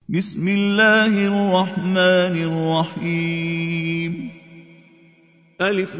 بسم الله الرحمن الرحيم. ألف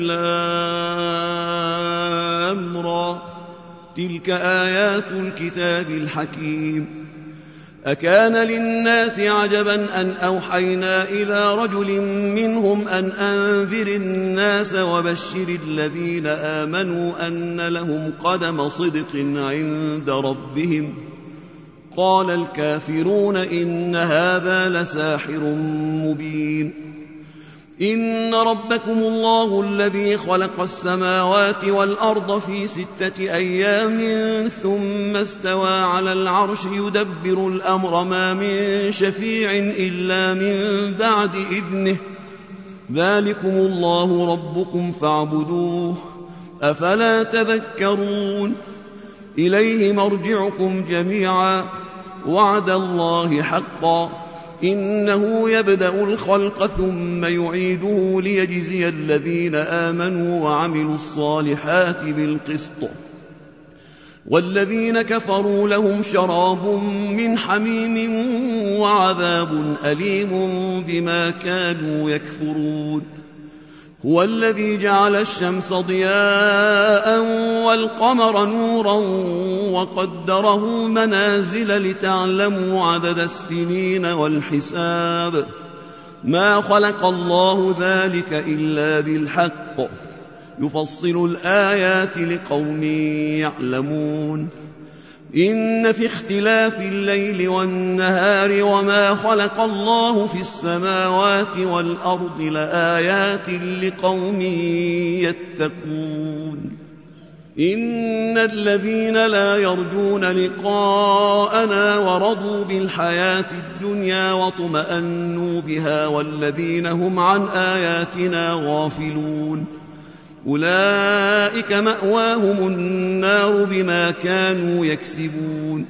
لام را، تلك آيات الكتاب الحكيم. أكان للناس عجبا أن أوحينا إلى رجل منهم أن أنذر الناس وبشر الذين آمنوا أن لهم قدم صدق عند ربهم. قال الكافرون إن هذا لساحر مبين. إن ربكم الله الذي خلق السماوات والأرض في 6 أيام ثم استوى على العرش يدبر الأمر ما من شفيع إلا من بعد إذنه. ذلكم الله ربكم فاعبدوه أفلا تذكرون. إليه مرجعكم جميعا وعد الله حقا إنه يبدأ الخلق ثم يعيده ليجزي الذين آمنوا وعملوا الصالحات بالقسط. والذين كفروا لهم شراب من حميم وعذاب أليم بما كانوا يكفرون. هو الذي جعل الشمس ضياء والقمر نورا وقدره منازل لتعلموا عدد السنين والحساب. ما خلق الله ذلك إلا بالحق يفصل الآيات لقوم يعلمون. إن في اختلاف الليل والنهار وما خلق الله في السماوات والأرض لآيات لقوم يتقون. إن الذين لا يرجون لقاءنا ورضوا بالحياة الدنيا واطمأنوا بها والذين هم عن آياتنا غافلون أولئك مأواهم النار بما كانوا يكسبون.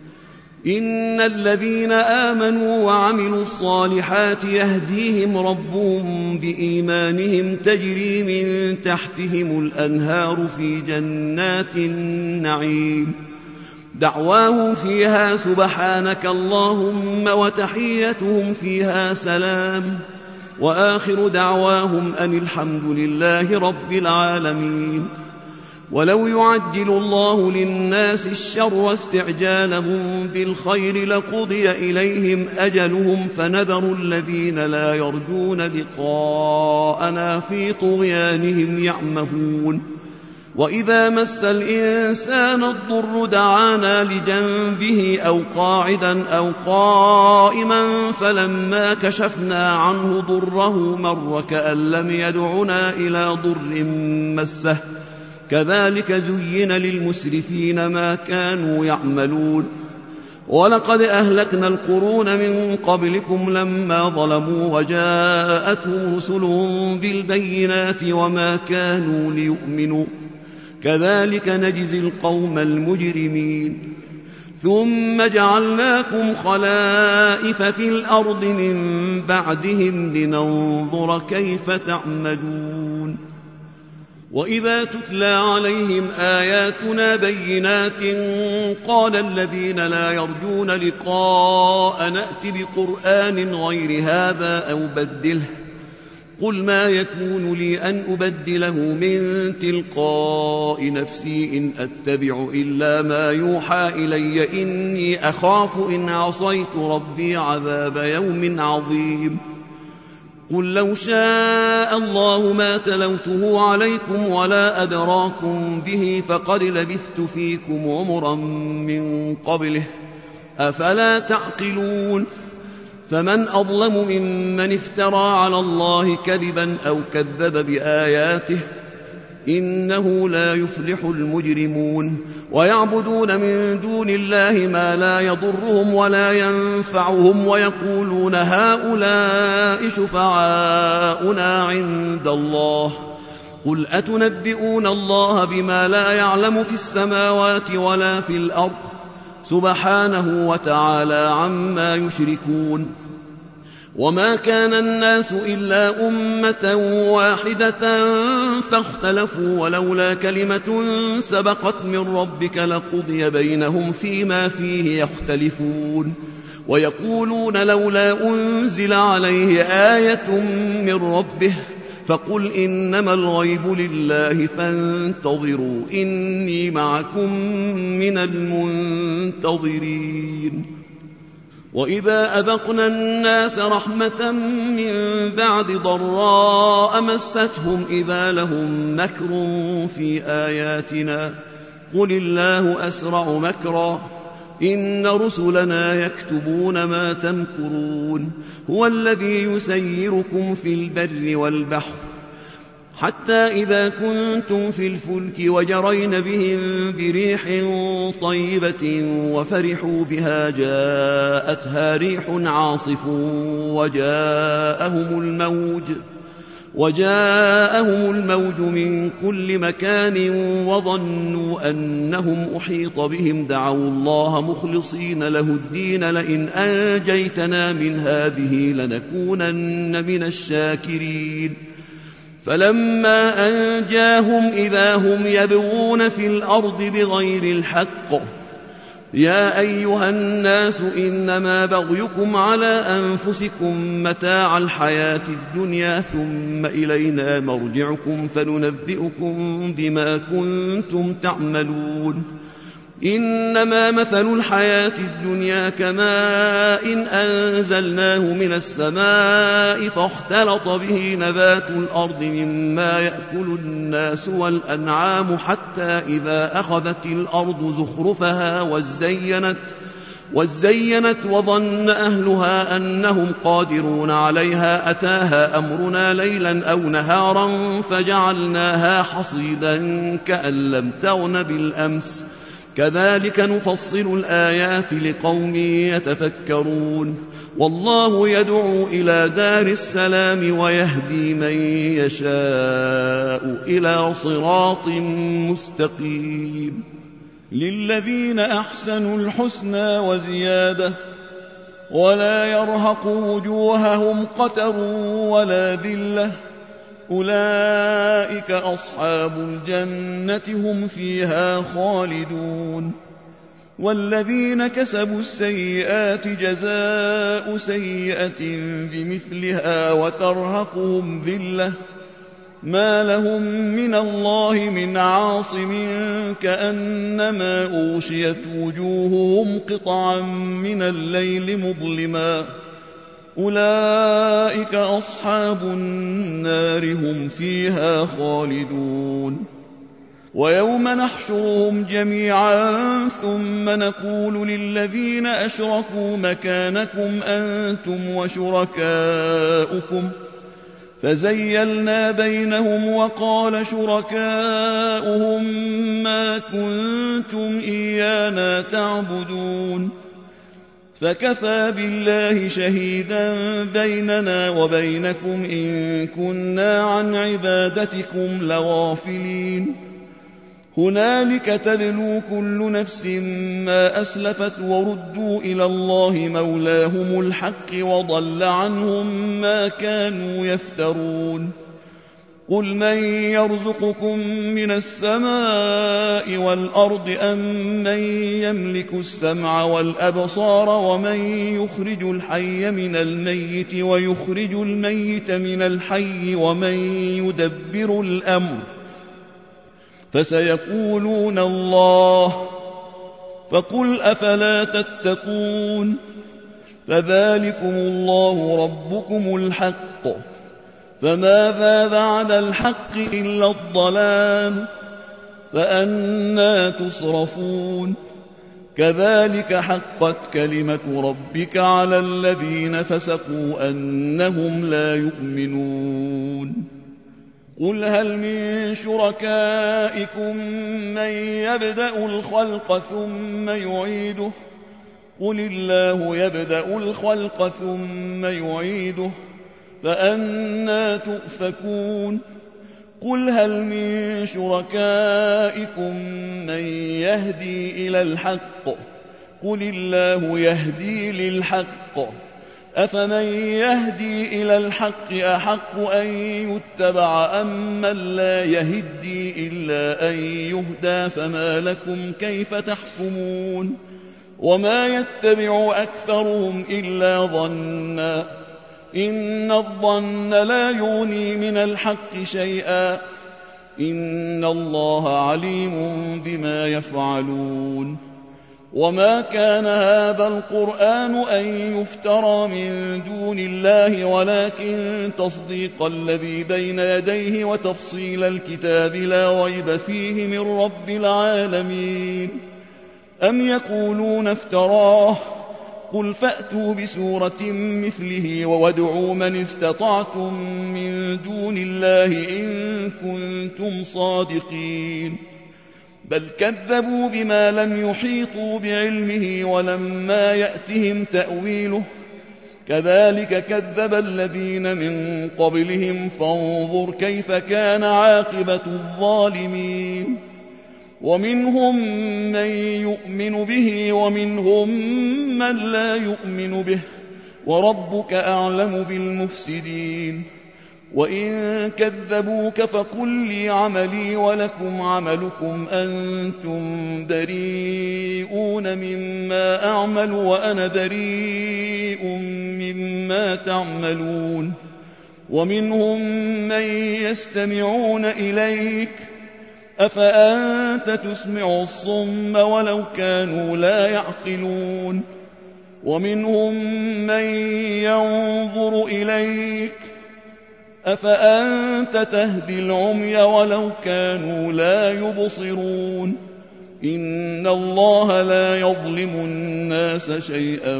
إن الذين آمنوا وعملوا الصالحات يهديهم ربهم بإيمانهم تجري من تحتهم الأنهار في جنات النعيم. دعواهم فيها سبحانك اللهم وتحيتهم فيها سلام وآخر دعواهم أن الحمد لله رب العالمين. ولو يعجل الله للناس الشر واستعجالهم بالخير لقضي إليهم أجلهم فنذر الذين لا يرجون لقاءنا في طغيانهم يعمهون. وإذا مس الإنسان الضر دعانا لجنبه أو قاعدا أو قائما فلما كشفنا عنه ضره مر كأن لم يدعنا إلى ضر مسه. كذلك زين للمسرفين ما كانوا يعملون. ولقد أهلكنا القرون من قبلكم لما ظلموا وجاءتهم رسلهم بالبينات وما كانوا ليؤمنوا كذلك نجزي القوم المجرمين. ثم جعلناكم خلائف في الأرض من بعدهم لننظر كيف تعملون. وإذا تتلى عليهم آياتنا بينات قال الذين لا يرجون لقاء نأت بقرآن غير هذا أو بدله. قل ما يكون لي أن أبدله من تلقاء نفسي إن أتبع إلا ما يوحى إلي إني أخاف إن عصيت ربي عذاب يوم عظيم. قل لو شاء الله ما تلوته عليكم ولا أدراكم به فقد لبثت فيكم عمرا من قبله أفلا تعقلون. فمن أظلم ممن افترى على الله كذبا أو كذب بآياته إنه لا يفلح المجرمون. ويعبدون من دون الله ما لا يضرهم ولا ينفعهم ويقولون هؤلاء شفعاؤنا عند الله. قل أتنبئون الله بما لا يعلم في السماوات ولا في الأرض سبحانه وتعالى عما يشركون. وما كان الناس إلا أمة واحدة فاختلفوا ولولا كلمة سبقت من ربك لقضي بينهم فيما فيه يختلفون ويقولون لولا أنزل عليه آية من ربه فقل إنما الغيب لله فانتظروا إني معكم من المنتظرين وإذا أذقنا الناس رحمة من بعد ضراء مستهم إذا لهم مكر في آياتنا قل الله أسرع مكرا إن رسلنا يكتبون ما تمكرون هو الذي يسيركم في البر والبحر حتى إذا كنتم في الفلك وجرين بهم بريح طيبة وفرحوا بها جاءتها ريح عاصف وجاءهم الموج من كل مكان وظنوا أنهم أحيط بهم دعوا الله مخلصين له الدين لئن أنجيتنا من هذه لنكونن من الشاكرين فلما أنجاهم إذا هم يبغون في الأرض بغير الحق يا أيها الناس إنما بغيكم على أنفسكم متاع الحياة الدنيا ثم إلينا مرجعكم فننبئكم بما كنتم تعملون إنما مثل الحياة الدنيا كماء أنزلناه من السماء فاختلط به نبات الأرض مما يأكل الناس والأنعام حتى إذا أخذت الأرض زخرفها وزينت وظن أهلها أنهم قادرون عليها أتاها أمرنا ليلا أو نهارا فجعلناها حصيدا كأن لم تغن بالأمس كذلك نفصل الآيات لقوم يتفكرون والله يدعو إلى دار السلام ويهدي من يشاء إلى صراط مستقيم للذين أحسنوا الحسنى وزيادة ولا يرهق وجوههم قتر ولا ذلة أولئك أصحاب الجنة هم فيها خالدون والذين كسبوا السيئات جزاء سيئة بمثلها وترهقهم ذلة ما لهم من الله من عاصم كأنما أغشيت وجوههم قطعا من الليل مظلما أولئك أصحاب النار هم فيها خالدون ويوم نحشرهم جميعا ثم نقول للذين أشركوا مكانكم أنتم وشركاؤكم فزيلنا بينهم وقال شركاؤهم ما كنتم إيانا تعبدون فكفى بالله شهيدا بيننا وبينكم إن كنا عن عبادتكم لغافلين هنالك تبلو كل نفس ما أسلفت وردوا إلى الله مولاهم الحق وضل عنهم ما كانوا يفترون قل من يرزقكم من السماء والأرض أم من يملك السمع والأبصار ومن يخرج الحي من الميت ويخرج الميت من الحي ومن يدبر الأمر فسيقولون الله فقل أفلا تتقون فذلكم الله ربكم الحق فماذا بعد الحق إلا الضلال فأنى تصرفون كذلك حقت كلمة ربك على الذين فسقوا أنهم لا يؤمنون قل هل من شركائكم من يبدأ الخلق ثم يعيده قل الله يبدأ الخلق ثم يعيده فأنى تؤفكون قل هل من شركائكم من يهدي إلى الحق قل الله يهدي للحق أفمن يهدي إلى الحق أحق أن يتبع أم من لا يهدي إلا أن يهدى فما لكم كيف تحكمون وما يتبع أكثرهم إلا ظنا إن الظن لا يغني من الحق شيئا إن الله عليم بما يفعلون وما كان هذا القرآن أن يفترى من دون الله ولكن تصديق الذي بين يديه وتفصيل الكتاب لا ريب فيه من رب العالمين أم يقولون افتراه قل فأتوا بسورة مثله وادعوا من استطعتم من دون الله إن كنتم صادقين بل كذبوا بما لم يحيطوا بعلمه ولما يأتهم تأويله كذلك كذب الذين من قبلهم فانظر كيف كان عاقبة الظالمين ومنهم من يؤمن به ومنهم من لا يؤمن به وربك أعلم بالمفسدين وإن كذبوك فقل لي عملي ولكم عملكم أنتم بريئون مما أعمل وأنا بريء مما تعملون ومنهم من يستمعون إليك أفأنت تسمع الصم ولو كانوا لا يعقلون ومنهم من ينظر إليك أفأنت تهدي العمي ولو كانوا لا يبصرون إن الله لا يظلم الناس شيئا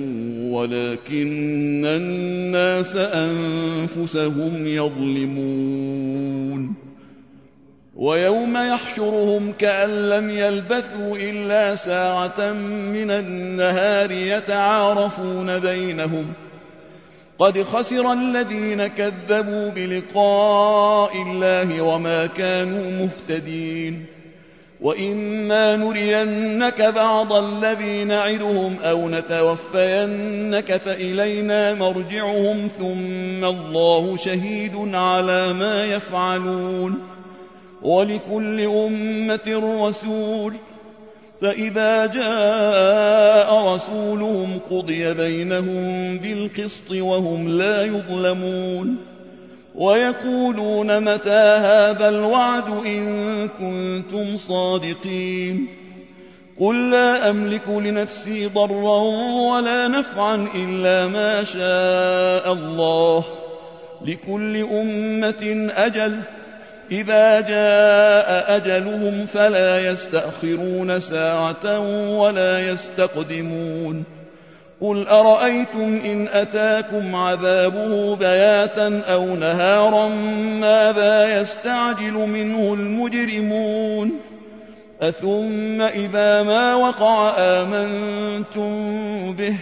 ولكن الناس أنفسهم يظلمون ويوم يحشرهم كأن لم يلبثوا إلا ساعة من النهار يتعارفون بينهم قد خسر الذين كذبوا بلقاء الله وما كانوا مهتدين وإما نرينك بعض الذي نعدهم أو نتوفينك فإلينا مرجعهم ثم الله شهيد على ما يفعلون ولكل أمة رسول فإذا جاء رسولهم قضي بينهم بالقسط وهم لا يظلمون ويقولون متى هذا الوعد إن كنتم صادقين قل لا أملك لنفسي ضرا ولا نفعا إلا ما شاء الله لكل أمة أجل إذا جاء أجلهم فلا يستأخرون ساعة ولا يستقدمون قل أرأيتم إن أتاكم عذابه بياتا أو نهارا ماذا يستعجل منه المجرمون أثم إذا ما وقع آمنتم به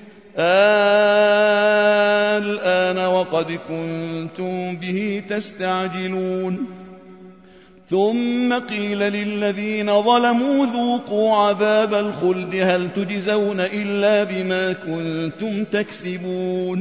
الآن وقد كنتم به تستعجلون ثم قيل للذين ظلموا ذوقوا عذاب الخلد هل تجزون إلا بما كنتم تكسبون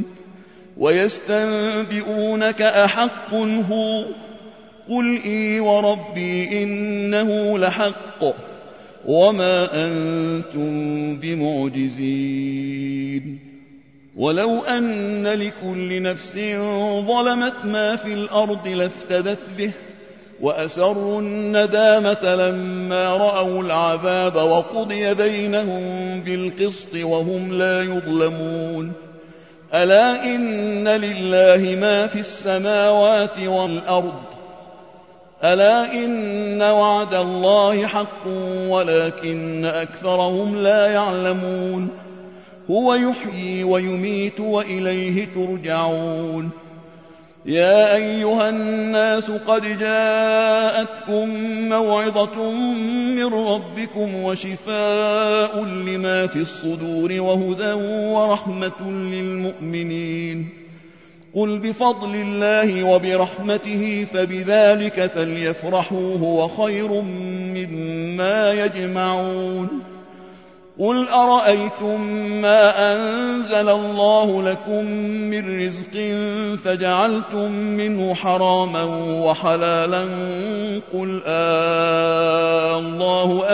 ويستنبئونك أحق هو قل إي وربي إنه لحق وما أنتم بمعجزين ولو أن لكل نفس ظلمت ما في الأرض لافتدت به وأسروا الندامة لما رأوا العذاب وقضي بينهم بالقسط وهم لا يظلمون ألا إن لله ما في السماوات والأرض ألا إن وعد الله حق ولكن أكثرهم لا يعلمون هو يحيي ويميت وإليه ترجعون يا أيها الناس قد جاءتكم موعظة من ربكم وشفاء لما في الصدور وهدى ورحمة للمؤمنين قل بفضل الله وبرحمته فبذلك فليفرحوا هو خير مما يجمعون قل أرأيتم ما أنزل الله لكم من رزق فجعلتم منه حراما وحلالا قل الله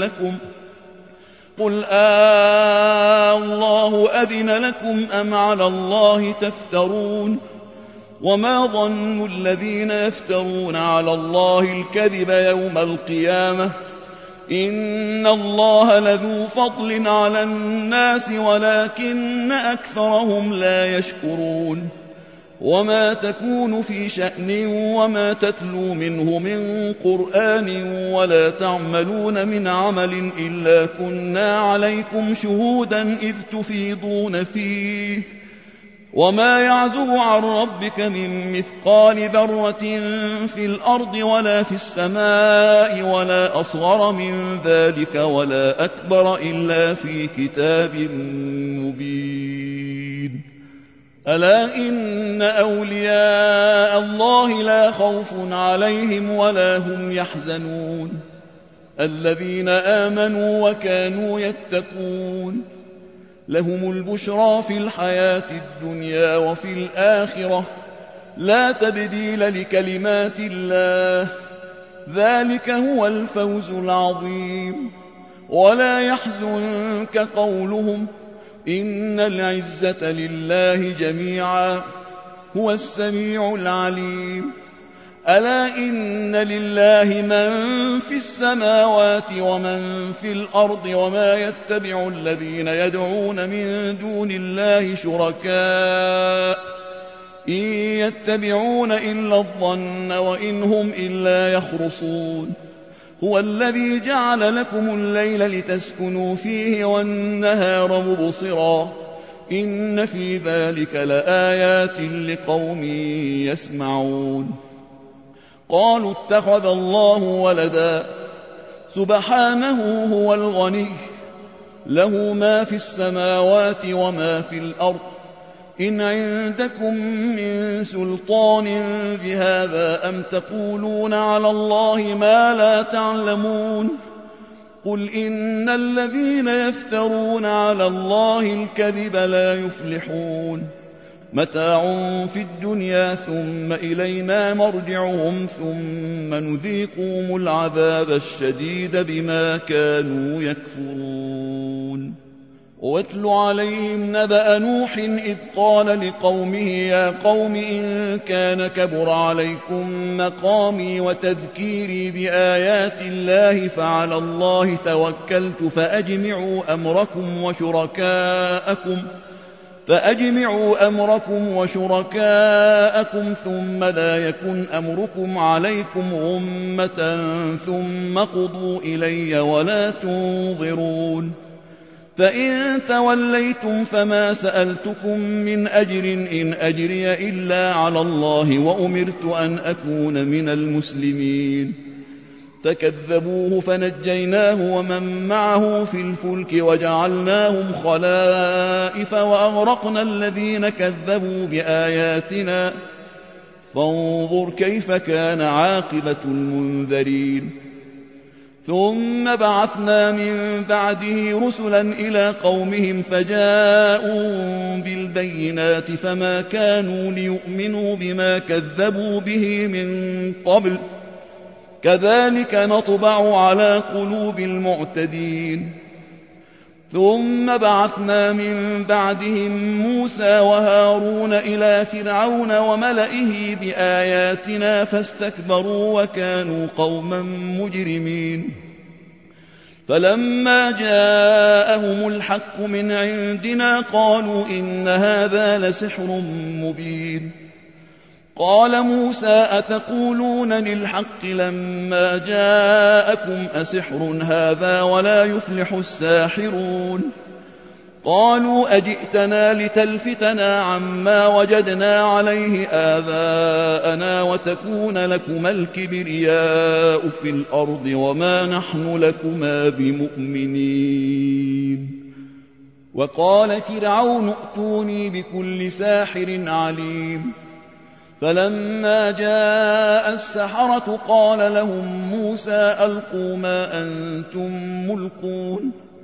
أذن لكم أم على الله تفترون وما ظن الذين يفترون على الله الكذب يوم القيامة إن الله لذو فضل على الناس ولكن أكثرهم لا يشكرون وما تكون في شأن وما تتلو منه من قرآن ولا تعملون من عمل إلا كنا عليكم شهودا إذ تفيضون فيه وما يعزب عن ربك من مثقال ذرة في الأرض ولا في السماء ولا أصغر من ذلك ولا أكبر إلا في كتاب مبين ألا إن أولياء الله لا خوف عليهم ولا هم يحزنون الذين آمنوا وكانوا يتقون لهم البشرى في الحياة الدنيا وفي الآخرة لا تبديل لكلمات الله ذلك هو الفوز العظيم ولا يحزنك قولهم إن العزة لله جميعا هو السميع العليم ألا إن لله من في السماوات ومن في الأرض وما يتبع الذين يدعون من دون الله شركاء إن يتبعون إلا الظن وإن هم إلا يخرصون هو الذي جعل لكم الليل لتسكنوا فيه والنهار مبصرا إن في ذلك لآيات لقوم يسمعون قالوا اتخذ الله ولدا سبحانه هو الغني له ما في السماوات وما في الأرض إن عندكم من سلطان بهذا أم تقولون على الله ما لا تعلمون قل إن الذين يفترون على الله الكذب لا يفلحون متاع في الدنيا ثم إلينا مرجعهم ثم نذيقهم العذاب الشديد بما كانوا يكفرون واتل عليهم نبأ نوح إذ قال لقومه يا قوم إن كان كبر عليكم مقامي وتذكيري بآيات الله فعلى الله توكلت فأجمعوا أمركم وشركاءكم ثم لا يكن أمركم عليكم غمة ثم قضوا إلي ولا تنظرون فإن توليتم فما سألتكم من أجر إن أجري إلا على الله وأمرت أن أكون من المسلمين فكذبوه فنجيناه ومن معه في الفلك وجعلناهم خلائف وأغرقنا الذين كذبوا بآياتنا فانظر كيف كان عاقبة المنذرين ثم بعثنا من بعده رسلا إلى قومهم فجاءوا بالبينات فما كانوا ليؤمنوا بما كذبوا به من قبل كذلك نطبع على قلوب المعتدين ثم بعثنا من بعدهم موسى وهارون إلى فرعون وملئه بآياتنا فاستكبروا وكانوا قوما مجرمين فلما جاءهم الحق من عندنا قالوا إن هذا لسحر مبين قال موسى أتقولون للحق لما جاءكم أسحر هذا ولا يفلح الساحرون قالوا أجئتنا لتلفتنا عما وجدنا عليه آباءنا وتكون لكما الكبرياء في الأرض وما نحن لكما بمؤمنين وقال فرعون ائتوني بكل ساحر عليم فلما جاء السحرة قال لهم موسى ألقوا ما أنتم ملقون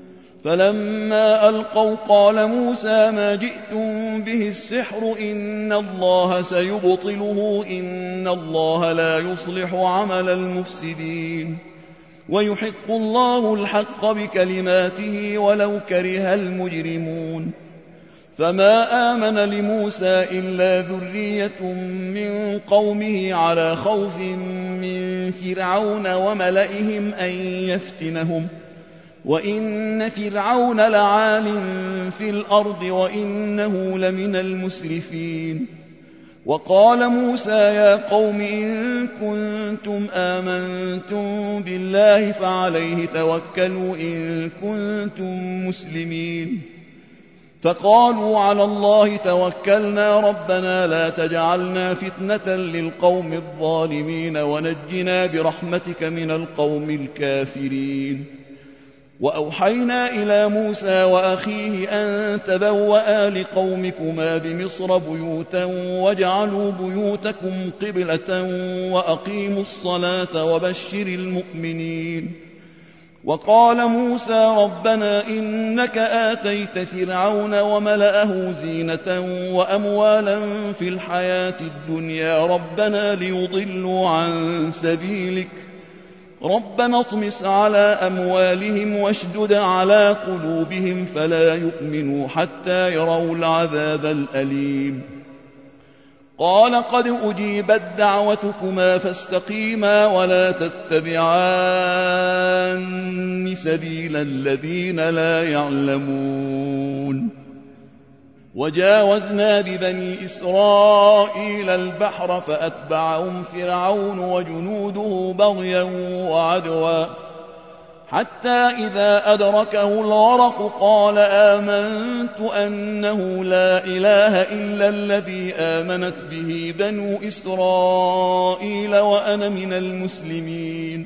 فلما ألقوا قال موسى ما جئتم به السحر إن الله سيبطله إن الله لا يصلح عمل المفسدين ويحق الله الحق بكلماته ولو كره المجرمون فما آمن لموسى إلا ذرية من قومه على خوف من فرعون وملئهم أن يفتنهم وإن فرعون لعال في الأرض وإنه لمن المسرفين وقال موسى يا قوم إن كنتم آمنتم بالله فعليه توكلوا إن كنتم مسلمين فقالوا على الله توكلنا ربنا لا تجعلنا فتنة للقوم الظالمين ونجنا برحمتك من القوم الكافرين وأوحينا إلى موسى وأخيه أن تبوأ لقومكما بمصر بيوتا واجعلوا بيوتكم قبلة وأقيموا الصلاة وبشر المؤمنين وقال موسى ربنا إنك آتيت فرعون وملأه زينة وأموالا في الحياة الدنيا ربنا ليضلوا عن سبيلك ربنا اطمس على أموالهم واشدد على قلوبهم فلا يؤمنوا حتى يروا العذاب الأليم قال قد أجيبت دعوتكما فاستقيما ولا تتبعان سبيل الذين لا يعلمون وجاوزنا ببني إسرائيل البحر فأتبعهم فرعون وجنوده بغيا وعدوا حتى إذا أدركه الغرق قال آمنت أنه لا إله إلا الذي آمنت به بنو إسرائيل وأنا من المسلمين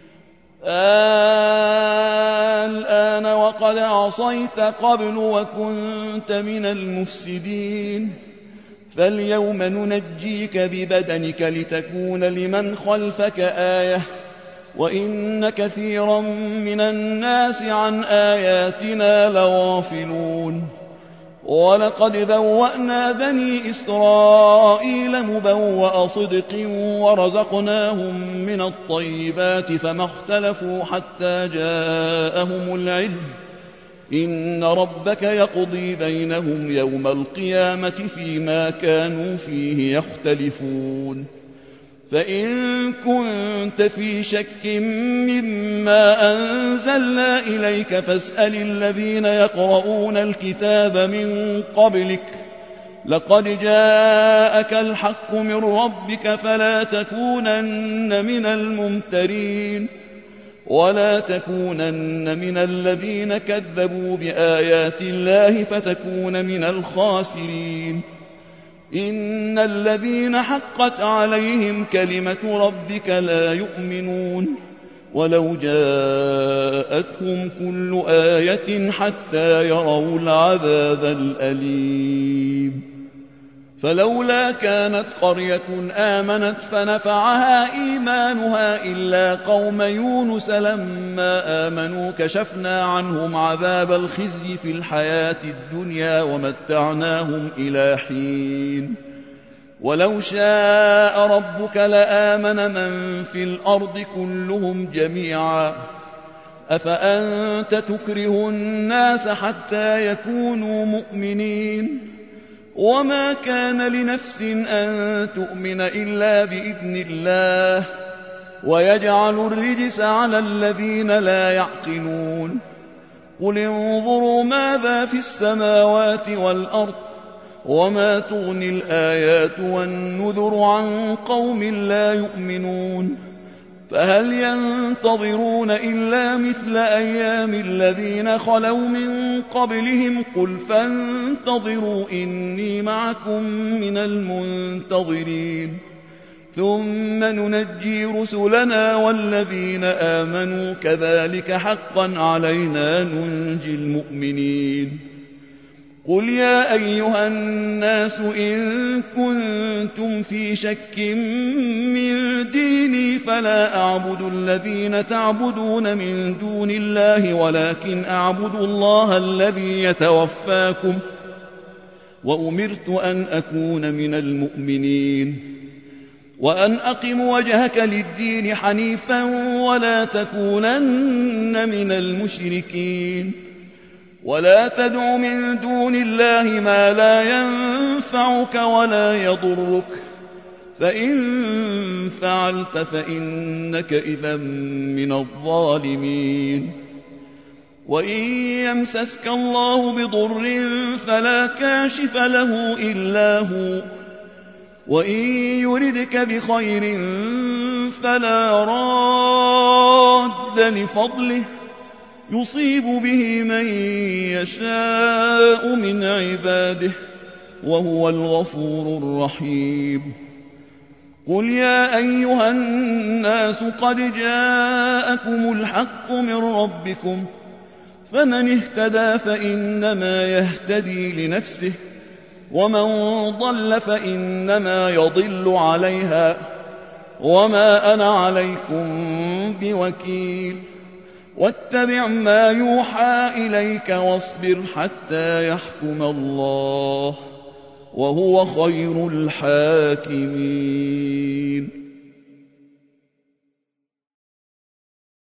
الآن وقد عصيت قبل وكنت من المفسدين فاليوم ننجيك ببدنك لتكون لمن خلفك آية وإن كثيرا من الناس عن آياتنا لغافلون ولقد بوأنا بني إسرائيل مبوأ صدق ورزقناهم من الطيبات فما اختلفوا حتى جاءهم العلم إن ربك يقضي بينهم يوم القيامة فيما كانوا فيه يختلفون فإن كنت في شك مما أنزلنا إليك فاسأل الذين يقرؤون الكتاب من قبلك لقد جاءك الحق من ربك فلا تكونن من الممترين ولا تكونن من الذين كذبوا بآيات الله فتكون من الخاسرين إن الذين حقت عليهم كلمة ربك لا يؤمنون ولو جاءتهم كل آية حتى يروا العذاب الأليم فلولا كانت قرية آمنت فنفعها إيمانها إلا قوم يونس لما آمنوا كشفنا عنهم عذاب الخزي في الحياة الدنيا ومتعناهم إلى حين ولو شاء ربك لآمن من في الأرض كلهم جميعا أفأنت تكره الناس حتى يكونوا مؤمنين وما كان لنفس أن تؤمن إلا بإذن الله ويجعل الرجس على الذين لا يعقلون قل انظروا ماذا في السماوات والأرض وما تغني الآيات والنذر عن قوم لا يؤمنون فهل ينتظرون إلا مثل أيام الذين خلوا من قبلهم قل فانتظروا إني معكم من المنتظرين ثم ننجي رسلنا والذين آمنوا كذلك حقا علينا ننجي المؤمنين قل يا أيها الناس إن كنتم في شك من ديني فلا أعبد الذين تعبدون من دون الله ولكن أعبد الله الذي يتوفاكم وأمرت أن أكون من المؤمنين وأن أقم وجهك للدين حنيفا ولا تكونن من المشركين ولا تدع من دون الله ما لا ينفعك ولا يضرك فإن فعلت فإنك إذا من الظالمين وإن يمسسك الله بضر فلا كاشف له إلا هو وإن يردك بخير فلا راد لفضله يصيب به من يشاء من عباده وهو الغفور الرحيم قل يا أيها الناس قد جاءكم الحق من ربكم فمن اهتدى فإنما يهتدي لنفسه ومن ضل فإنما يضل عليها وما أنا عليكم بوكيل واتبع ما يوحى إليك واصبر حتى يحكم الله وهو خير الحاكمين